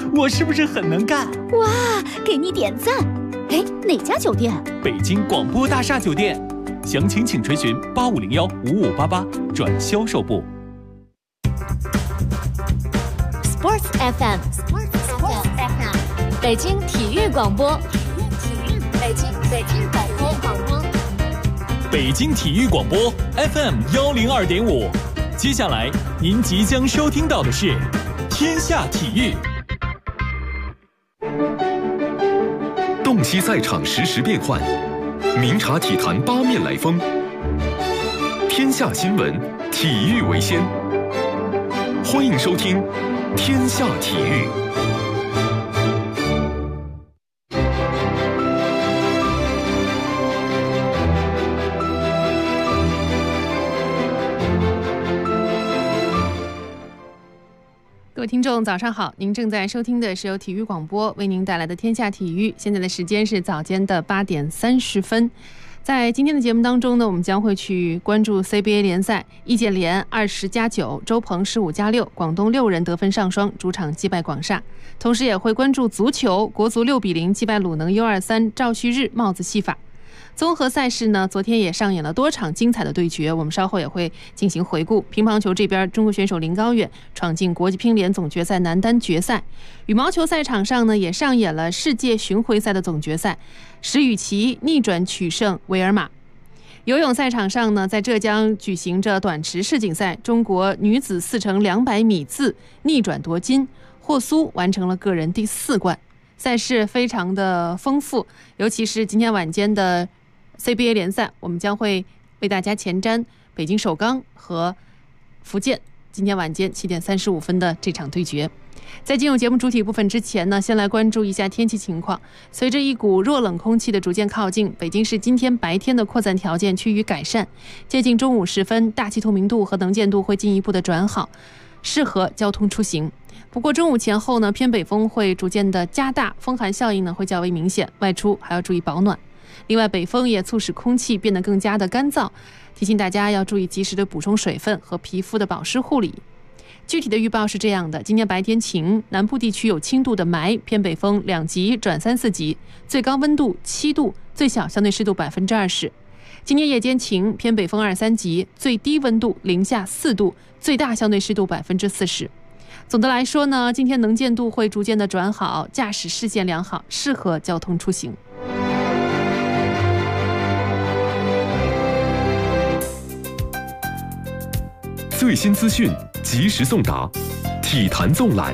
我是不是很能干？ 哇，给你点赞！哎，哪家酒店？ 北京广播大厦酒店。详情请垂询8501-5588转销售部。 Sports FM， 北京体育广播，北京广播， 北京体育广播 FM 102.5。接下来您即将收听到的是《天下体育》。 洞悉赛场实时变幻，明察体坛八面来风。天下新闻，体育为先。欢迎收听《天下体育》。 各位听众，早上好！您正在收听的是由体育广播为您带来的《天下体育》，现在的时间是早间的8点30分。在今天的节目当中呢，我们将会去关注 CBA 联赛，易建联20+9，周鹏15+6，广东6人得分上双，主场击败广厦。同时也会关注足球，国足6比0击败鲁能 U23，赵旭日帽子戏法。综合赛事呢，昨天也上演了多场精彩的对决，我们稍后也会进行回顾。乒乓球这边，中国选手林高远闯进国际乒联总决赛男单决赛。羽毛球赛场上呢，也上演了世界巡回赛的总决赛，石宇奇逆转取胜维尔玛。游泳赛场上呢，在浙江举行着短池世锦赛，中国女子4×200米自逆转夺金，霍苏完成了个人第4冠。赛事非常的丰富，尤其是今天晚间的CBA 联赛，我们将会为大家前瞻北京首钢和福建今天晚间7点35分的这场对决。在进入节目主体部分之前呢，先来关注一下天气情况。随着一股弱冷空气的逐渐靠近，北京市今天白天的扩散条件趋于改善，接近中午时分，大气透明度和能见度会进一步的转好，适合交通出行。不过中午前后呢，偏北风会逐渐的加大，风寒效应呢会较为明显，外出还要注意保暖。另外，北风也促使空气变得更加的干燥，提醒大家要注意及时的补充水分和皮肤的保湿护理。具体的预报是这样的：今天白天晴，南部地区有轻度的霾，偏北风2级转3、4级，最高温度7度，最小相对湿度20%。今天夜间晴，偏北风2、3级，最低温度零下4度，最大相对湿度40%。总的来说呢，今天能见度会逐渐的转好，驾驶视线良好，适合交通出行。 最新资讯，及时送达，体坛纵览。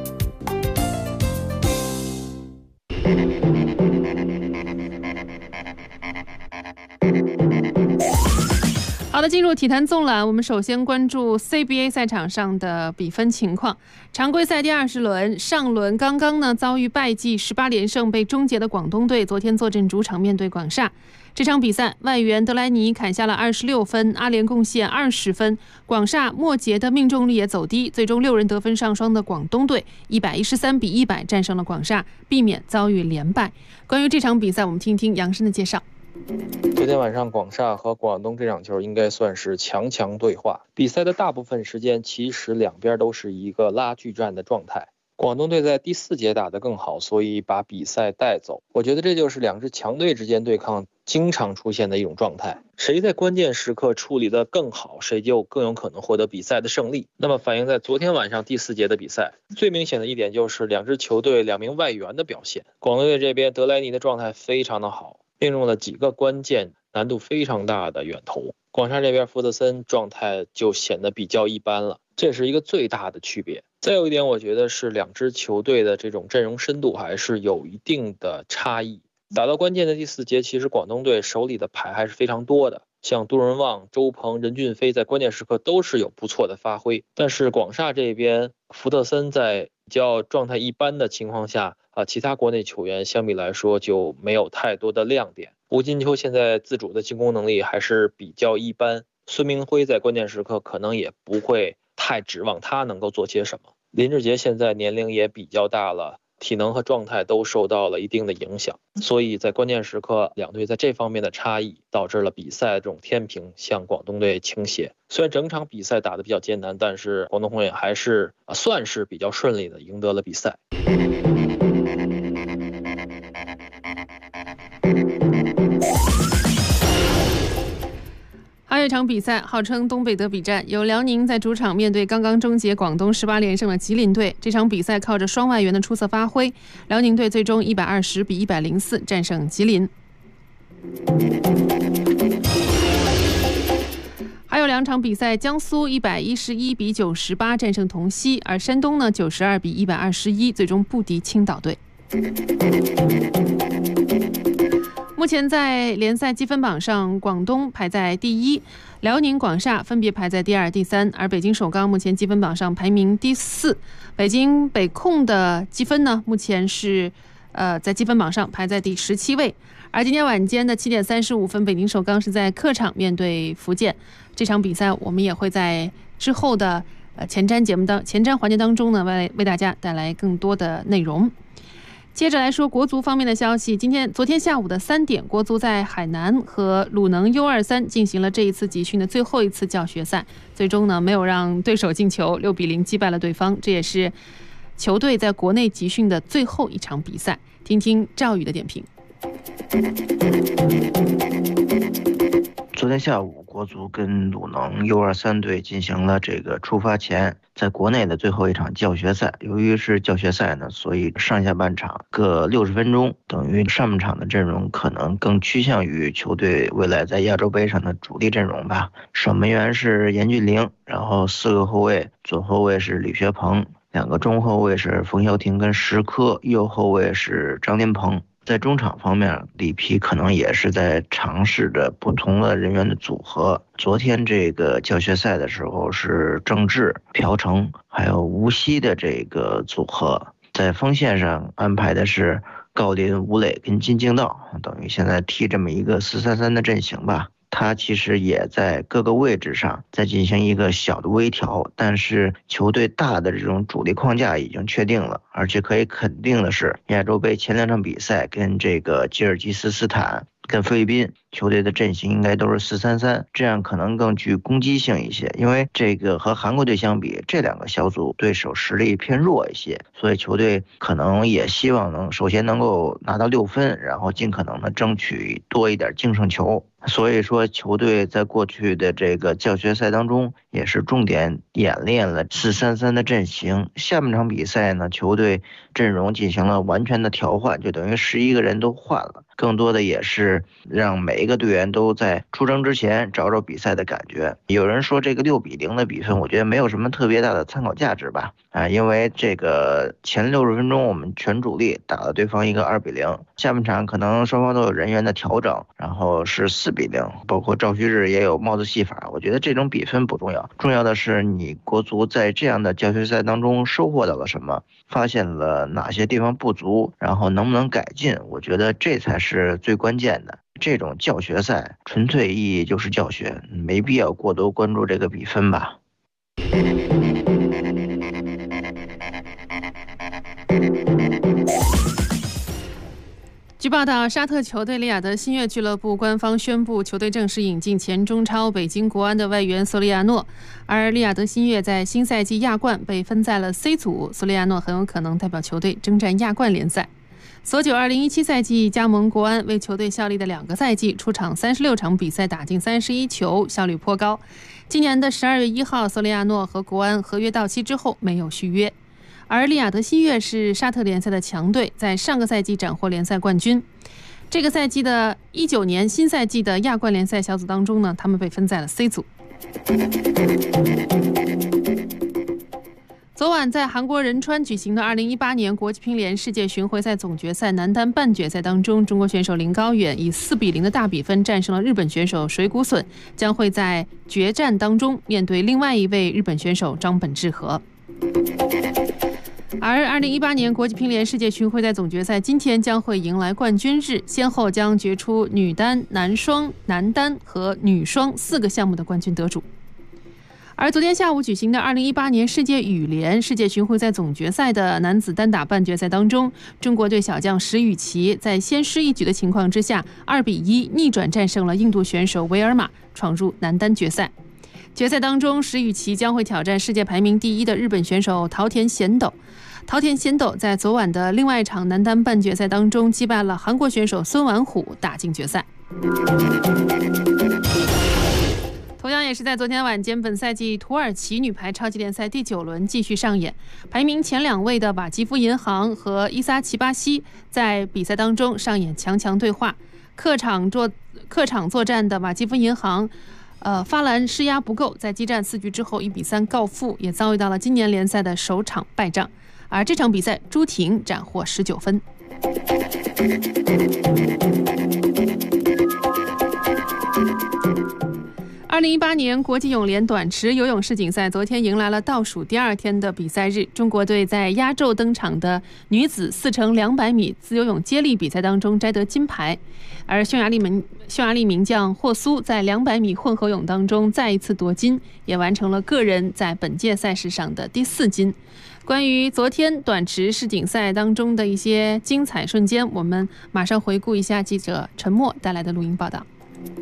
好的，进入体坛纵览，我们首先关注 CBA 赛场上的比分情况。常规赛第20轮，上轮刚刚呢遭遇败绩18连胜被终结的广东队，昨天坐镇主场面对广厦。这场比赛，外援德莱尼砍下了26分，阿联贡献20分，广厦末节的命中率也走低，最终6人得分上双的广东队113比100战胜了广厦，避免遭遇连败。关于这场比赛，我们听一听杨申的介绍。 昨天晚上广厦和广东这场球应该算是强强对话，比赛的大部分时间其实两边都是一个拉锯战的状态。广东队在第4节打得更好，所以把比赛带走。我觉得这就是两支强队之间对抗经常出现的一种状态，谁在关键时刻处理得更好，谁就更有可能获得比赛的胜利。那么反映在昨天晚上第4节的比赛，最明显的一点就是两支球队2名外援的表现。广东队这边德莱尼的状态非常的好，命中了几个关键难度非常大的远投。广厦这边福德森状态就显得比较一般了，这是一个最大的区别。再有一点，我觉得是两支球队的这种阵容深度还是有一定的差异。打到关键的第4节，其实广东队手里的牌还是非常多的，像杜润旺、周鹏、任骏飞在关键时刻都是有不错的发挥。但是广厦这边，福特森在比较状态一般的情况下其他国内球员相比来说就没有太多的亮点。吴金秋现在自主的进攻能力还是比较一般，孙明辉在关键时刻可能也不会太指望他能够做些什么。林志杰现在年龄也比较大了， 体能和状态都受到了一定的影响，所以在关键时刻，两队在这方面的差异导致了比赛这种天平向广东队倾斜。虽然整场比赛打得比较艰难，但是广东宏远还是算是比较顺利的赢得了比赛。 还有一场比赛，号称东北德比战，由辽宁在主场面对刚刚终结广东18连胜的吉林队。这场比赛靠着双外援的出色发挥，辽宁队最终120比104战胜吉林。还有2场比赛，江苏111比98战胜同曦，而山东呢92比121最终不敌青岛队。目前在联赛积分榜上，广东排在第1，辽宁、广厦分别排在第2、第3，而北京首钢目前积分榜上排名第4。北京北控的积分呢，目前是在积分榜上排在第17位。而今天晚间的7点35分，北京首钢是在客场面对福建。这场比赛我们也会在之后的前瞻环节当中呢，为大家带来更多的内容。接着来说国足方面的消息，昨天下午的3点，国足在海南和鲁能 U23 进行了这一次集训的最后一次教学赛，最终呢没有让对手进球，6比0击败了对方，这也是球队在国内集训的最后一场比赛。听听赵宇的点评。 昨天下午，国足跟鲁能 U23 队进行了这个出发前在国内的最后一场教学赛。由于是教学赛呢，所以上下半场各60分钟，等于上半场的阵容可能更趋向于球队未来在亚洲杯上的主力阵容吧。守门员是严俊凌，然后4个后卫，左后卫是李学鹏，2个中后卫是冯潇霆跟石科，右后卫是张琳芃。在中场方面，里皮可能也是在尝试着不同的人员的组合。昨天这个教学赛的时候是郑智、朴成还有吴曦的这个组合，在锋线上安排的是郜林、吴磊跟金敬道，等于现在踢这么一个4-3-3的阵型吧。他其实也在各个位置上再进行一个小的微调，但是球队大的这种主力框架已经确定了，而且可以肯定的是，亚洲杯前2场比赛跟这个吉尔吉斯斯坦跟菲律宾球队的阵型应该都是4-3-3，这样可能更具攻击性一些。因为这个和韩国队相比，这2个小组对手实力偏弱一些，所以球队可能也希望首先能够拿到6分，然后尽可能的争取多一点净胜球。所以说球队在过去的这个教学赛当中也是重点演练了4-3-3的阵型。下半场比赛呢，球队阵容进行了完全的调换，就等于11个人都换了，更多的也是让每一个队员都在出征之前找找比赛的感觉。有人说这个6比0的比分，我觉得没有什么特别大的参考价值吧，因为这个前60分钟我们全主力打了对方一个2比0，下半场可能双方都有人员的调整，然后是4比0，包括赵旭日也有帽子戏法。我觉得这种比分不重要，重要的是你国足在这样的教学赛当中收获到了什么，发现了哪些地方不足，然后能不能改进，我觉得这才是最关键的。这种教学赛纯粹意义就是教学，没必要过多关注这个比分吧。 据报道，沙特球队利雅得新月俱乐部官方宣布，球队正式引进前中超北京国安的外援索利亚诺，而利雅得新月在新赛季亚冠被分在了 C 组，索利亚诺很有可能代表球队征战亚冠联赛。索九2017赛季加盟国安，为球队效力的2个赛季，出场36场比赛，打进31球，效率颇高。今年的12月1号，索利亚诺和国安合约到期之后没有续约。而利雅得新月是沙特联赛的强队，在上个赛季斩获联赛冠军。这个赛季的19年新赛季的亚冠联赛小组当中呢，他们被分在了 C 组。昨晚在韩国仁川举行的2018年国际乒联世界巡回赛总决赛男单半决赛当中，中国选手林高远以4比0的大比分战胜了日本选手水谷隼，将会在决战当中面对另外一位日本选手张本智和。而2018年国际乒联世界巡回赛总决赛今天将会迎来冠军日，先后将决出女单、男双、男单和女双4个项目的冠军得主。 而昨天下午举行的2018年世界羽联世界巡回赛总决赛的男子单打半决赛当中，中国队小将石宇奇在先失一局的情况之下，2-1逆转战胜了印度选手维尔玛，闯入男单决赛。决赛当中，石宇奇将会挑战世界排名第1的日本选手桃田贤斗。桃田贤斗在昨晚的另外一场男单半决赛当中击败了韩国选手孙完虎，打进决赛。同样也是在昨天晚间，本赛季土耳其女排超级联赛第9轮继续上演，排名前2位的瓦基夫银行和伊萨奇巴西在比赛当中上演强对话。客场作战的瓦基夫银行发兰施压不够，在激战4局之后1-3告负，也遭遇到了今年联赛的首场败仗。而这场比赛，朱婷斩获19分。2018年国际泳联短池游泳世锦赛昨天迎来了倒数第2天的比赛日，中国队在压轴登场的女子4×200米自由泳接力比赛当中摘得金牌，而匈牙利名将霍苏在200米混合泳当中再一次夺金，也完成了个人在本届赛事上的第4金。关于昨天短池世锦赛当中的一些精彩瞬间，我们马上回顾一下记者陈默带来的录音报道。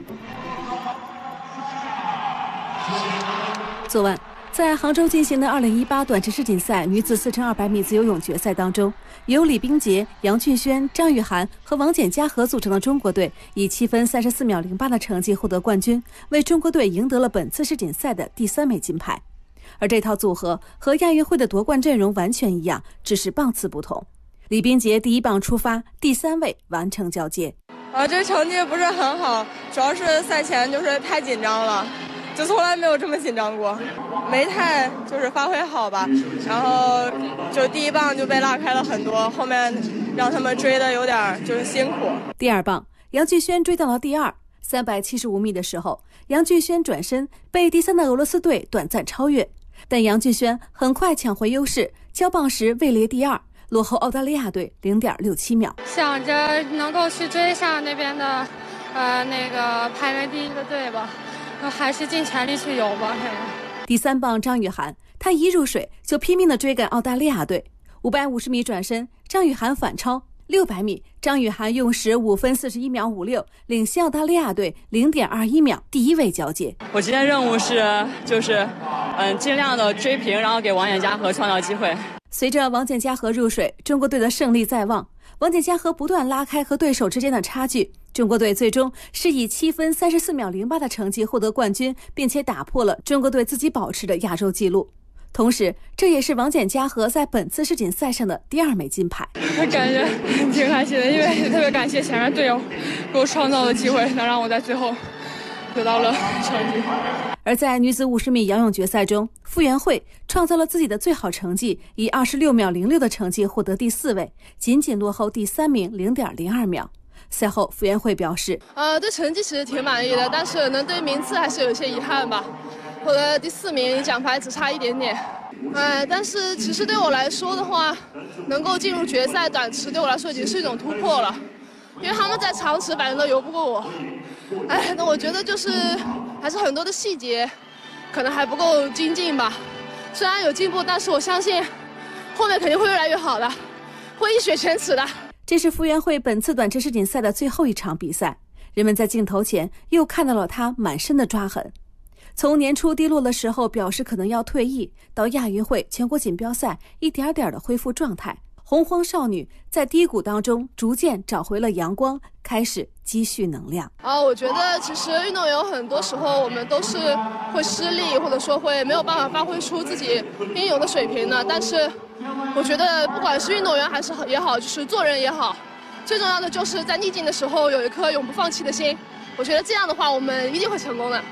昨晚，在杭州进行的2018短池世锦赛女子4×200米自由泳决赛当中，由李冰洁、杨俊轩、张雨涵和王简嘉禾组成的中国队以7分34秒08的成绩获得冠军，为中国队赢得了本次世锦赛的第3枚金牌。而这套组合和亚运会的夺冠阵容完全一样，只是棒次不同。李冰洁第1棒出发，第3位完成交接。 这成绩不是很好，主要是赛前就是太紧张了。就从来没有这么紧张过，没太就是发挥好吧，然后就第1棒就被拉开了很多，后面让他们追的有点就是辛苦。 第2棒，杨俊轩追到了第2，375米的时候，杨俊轩转身被第3的俄罗斯队短暂超越，但杨俊轩很快抢回优势，交棒时位列第2，落后澳大利亚队0.67秒。 想着能够去追上那边的那个排名第1的队吧。还是尽全力去游吧。 第3棒张雨涵，她一入水就拼命地追赶澳大利亚队。550米转身，张雨涵反超。600米，张雨涵用时5分41秒56，领先澳大利亚队0.21秒，第1位交接。 我今天任务是尽量的追平，然后给王简嘉禾创造机会。 随着王简嘉禾入水，中国队的胜利在望。王简嘉禾不断拉开和对手之间的差距，中国队最终是以7分34秒08的成绩获得冠军，并且打破了中国队自己保持的亚洲纪录。同时，这也是王简嘉禾在本次世锦赛上的第2枚金牌。 感觉挺开心的，因为特别感谢前面队友给我创造的机会，能让我在最后得到了成绩。 而在女子50米仰泳决赛中，傅园慧创造了自己的最好成绩，以26秒06的成绩获得第4位，仅仅落后第3名0.02秒。赛后，傅园慧表示： 对成绩其实挺满意的，但是可能对名次还是有些遗憾吧。获得第4名，奖牌只差一点点。但是其实对我来说的话，能够进入决赛短池对我来说已经是一种突破了，因为他们在长池反正都游不过我。那我觉得就是还是很多的细节可能还不够精进吧。虽然有进步，但是我相信后面肯定会越来越好的，会一雪前耻的。 这是傅园慧本次短池世锦赛的最后一场比赛，人们在镜头前又看到了她满身的抓痕。从年初低落的时候表示可能要退役，到亚运会、全国锦标赛一点点的恢复状态，洪荒少女在低谷当中逐渐找回了阳光，开始积蓄能量。 我觉得其实运动员很多时候我们都是会失利，或者说会没有办法发挥出自己应有的水平的。但是我觉得不管是运动员还是也好，就是做人也好，最重要的就是在逆境的时候有一颗永不放弃的心。我觉得这样的话，我们一定会成功的。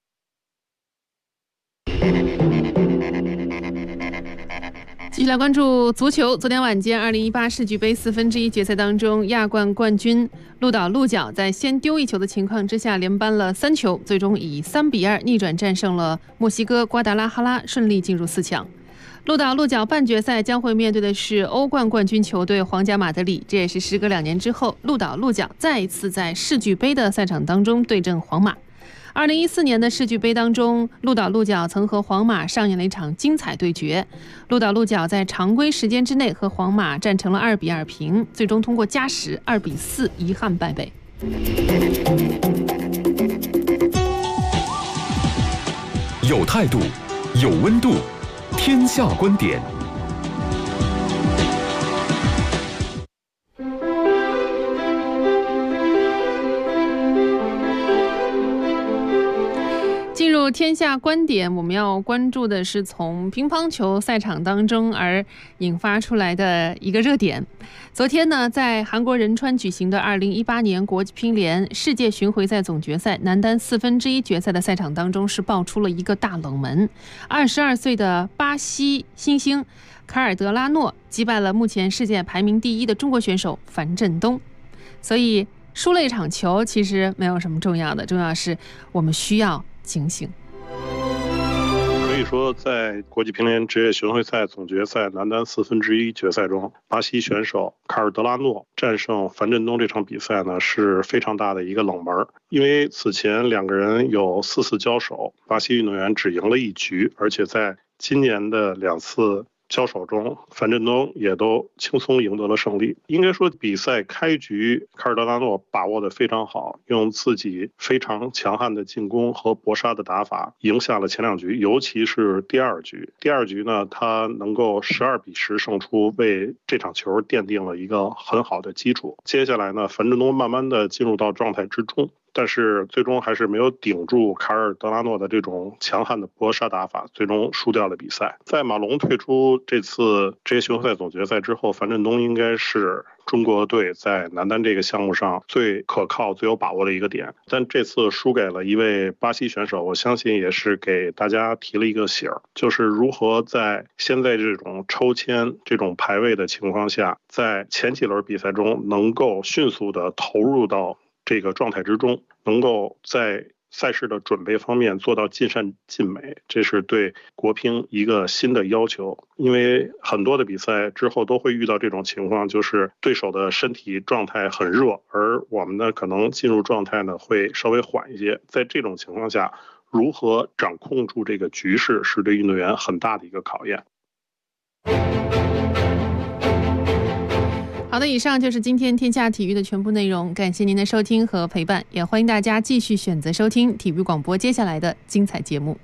继续来关注足球。昨天晚间2018世俱杯1/4决赛当中，亚冠冠军鹿岛鹿角在先丢1球的情况之下连扳了3球，最终以3-2逆转战胜了墨西哥瓜达拉哈拉，顺利进入4强。鹿岛鹿角半决赛将会面对的是欧冠冠军球队皇家马德里，这也是时隔2年之后鹿岛鹿角再一次在世俱杯的赛场当中对阵皇马。 2014年的世俱杯当中，鹿岛鹿角曾和皇马上演了一场精彩对决。鹿岛鹿角在常规时间之内和皇马战成了2-2平，最终通过加时2-4遗憾败北。 有态度，有温度，天下观点。 进入天下观点，我们要关注的是从乒乓球赛场当中而引发出来的一个热点。昨天呢，在韩国仁川举行的2018年国际乒联世界巡回赛总决赛男单1/4决赛的赛场当中，是爆出了一个大冷门：22岁的巴西新星卡尔德拉诺击败了目前世界排名第1的中国选手樊振东。所以输了一场球其实没有什么重要的，重要是我们需要警醒。 可以说，在国际乒联职业巡回赛总决赛男单1/4决赛中，巴西选手卡尔德拉诺战胜樊振东这场比赛呢是非常大的一个冷门，因为此前两个人有4次交手，巴西运动员只赢了1局，而且在今年的2次交手中，樊振东也都轻松赢得了胜利。应该说，比赛开局卡尔德拉诺把握得非常好，用自己非常强悍的进攻和搏杀的打法赢下了前2局，尤其是第2局。第2局呢，他能够12-10胜出，为这场球奠定了一个很好的基础。接下来呢，樊振东慢慢的进入到状态之中，但是最终还是没有顶住卡尔德拉诺的这种强悍的搏杀打法，最终输掉了比赛。在马龙退出这次职业巡回赛总决赛之后，樊振东应该是中国队在男单这个项目上最可靠、最有把握的一个点，但这次输给了一位巴西选手，我相信也是给大家提了一个醒，就是如何在现在这种抽签、这种排位的情况下，在前几轮比赛中能够迅速的投入到这个状态之中，能够在赛事的准备方面做到尽善尽美，这是对国乒一个新的要求。因为很多的比赛之后都会遇到这种情况，就是对手的身体状态很热，而我们呢可能进入状态呢会稍微缓一些。在这种情况下，如何掌控住这个局势，是对运动员很大的一个考验。 好的，以上就是今天天下体育的全部内容，感谢您的收听和陪伴，也欢迎大家继续选择收听体育广播接下来的精彩节目。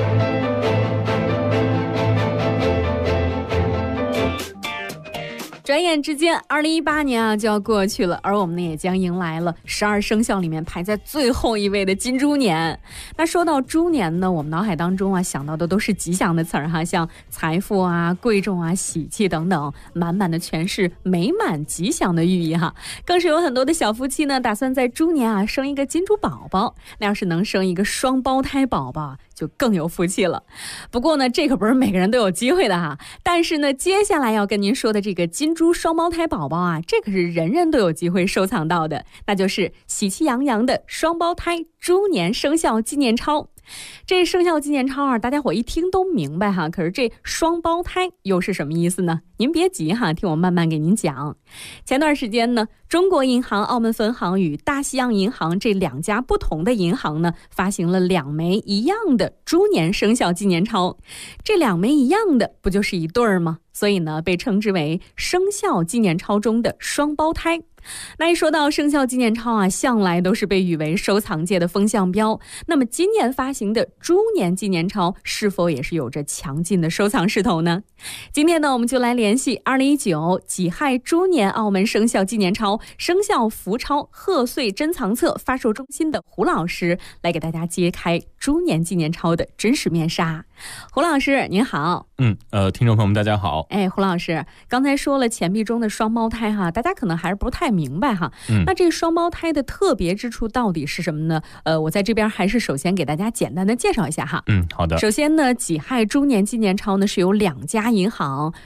转眼之间2018年啊就要过去了，而我们呢也将迎来了12生肖里面排在最后一位的金猪年。那说到猪年呢，我们脑海当中啊想到的都是吉祥的词儿哈，像财富啊、贵重啊、喜气等等，满满的全是美满吉祥的寓意哈。更是有很多的小夫妻呢打算在猪年啊生一个金猪宝宝，那要是能生一个双胞胎宝宝就更有福气了。不过呢，这可不是每个人都有机会的哈。但是呢，接下来要跟您说的这个金猪双胞胎宝宝啊，这可是人人都有机会收藏到的，那就是喜气洋洋的双胞胎猪年生肖纪念钞。这生肖纪念钞啊，大家伙一听都明白哈，可是这双胞胎又是什么意思呢？您别急哈，听我慢慢给您讲。前段时间呢，中国银行澳门分行与大西洋银行这2家不同的银行呢，发行了2枚一样的猪年生肖纪念钞。这2枚一样的，不就是一对儿吗？所以呢，被称之为生肖纪念钞中的双胞胎。那一说到生肖纪念钞啊，向来都是被誉为收藏界的风向标。那么今年发行的猪年纪念钞是否也是有着强劲的收藏势头呢？今天呢，我们就来联系2019己亥猪年澳门生肖纪念钞生肖福钞贺岁珍藏册发售中心的胡老师，来给大家揭开猪年纪念钞的真实面纱。胡老师您好。 听众朋友们大家好。 胡老师刚才说了钱币中的双胞胎哈，大家可能还是不太明白哈。那这双胞胎的特别之处到底是什么呢？我在这边还是首先给大家简单的介绍一下哈。 好的。 首先呢，己亥猪年纪念钞呢是由2家银行，中国银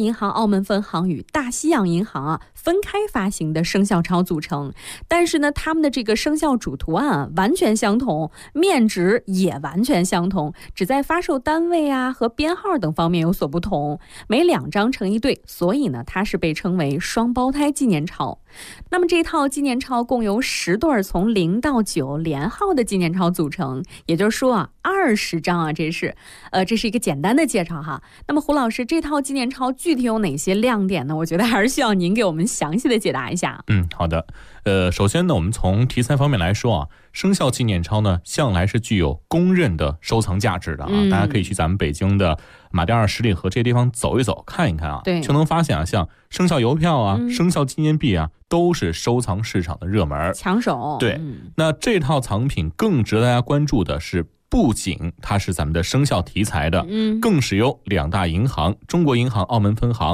银行澳门分行与大西洋银行分开发行的生肖钞组成，但是呢，他们的这个生肖主图案完全相同，面值也完全相同，只在发售单位和编号等方面有所不同，每2张成一对，所以呢，它是被称为双胞胎纪念钞。那么这套纪念钞共由10对从0到9连号的纪念钞组成，也就是说20张这是一个简单的介绍哈。那么胡老师，这套纪念钞具体有哪些亮点呢？我觉得还是需要您给我们详细的解答一下。 好的。首先呢，我们从题材方面来说生肖纪念钞呢，向来是具有公认的收藏价值的大家可以去咱们北京的马甸二、十里河这些地方走一走、看一看对， 就能发现像生肖邮票生肖纪念币都是收藏市场的热门抢手。 对，那这套藏品更值得大家关注的是，不仅它是咱们的生肖题材的，更是由2大银行中国银行澳门分行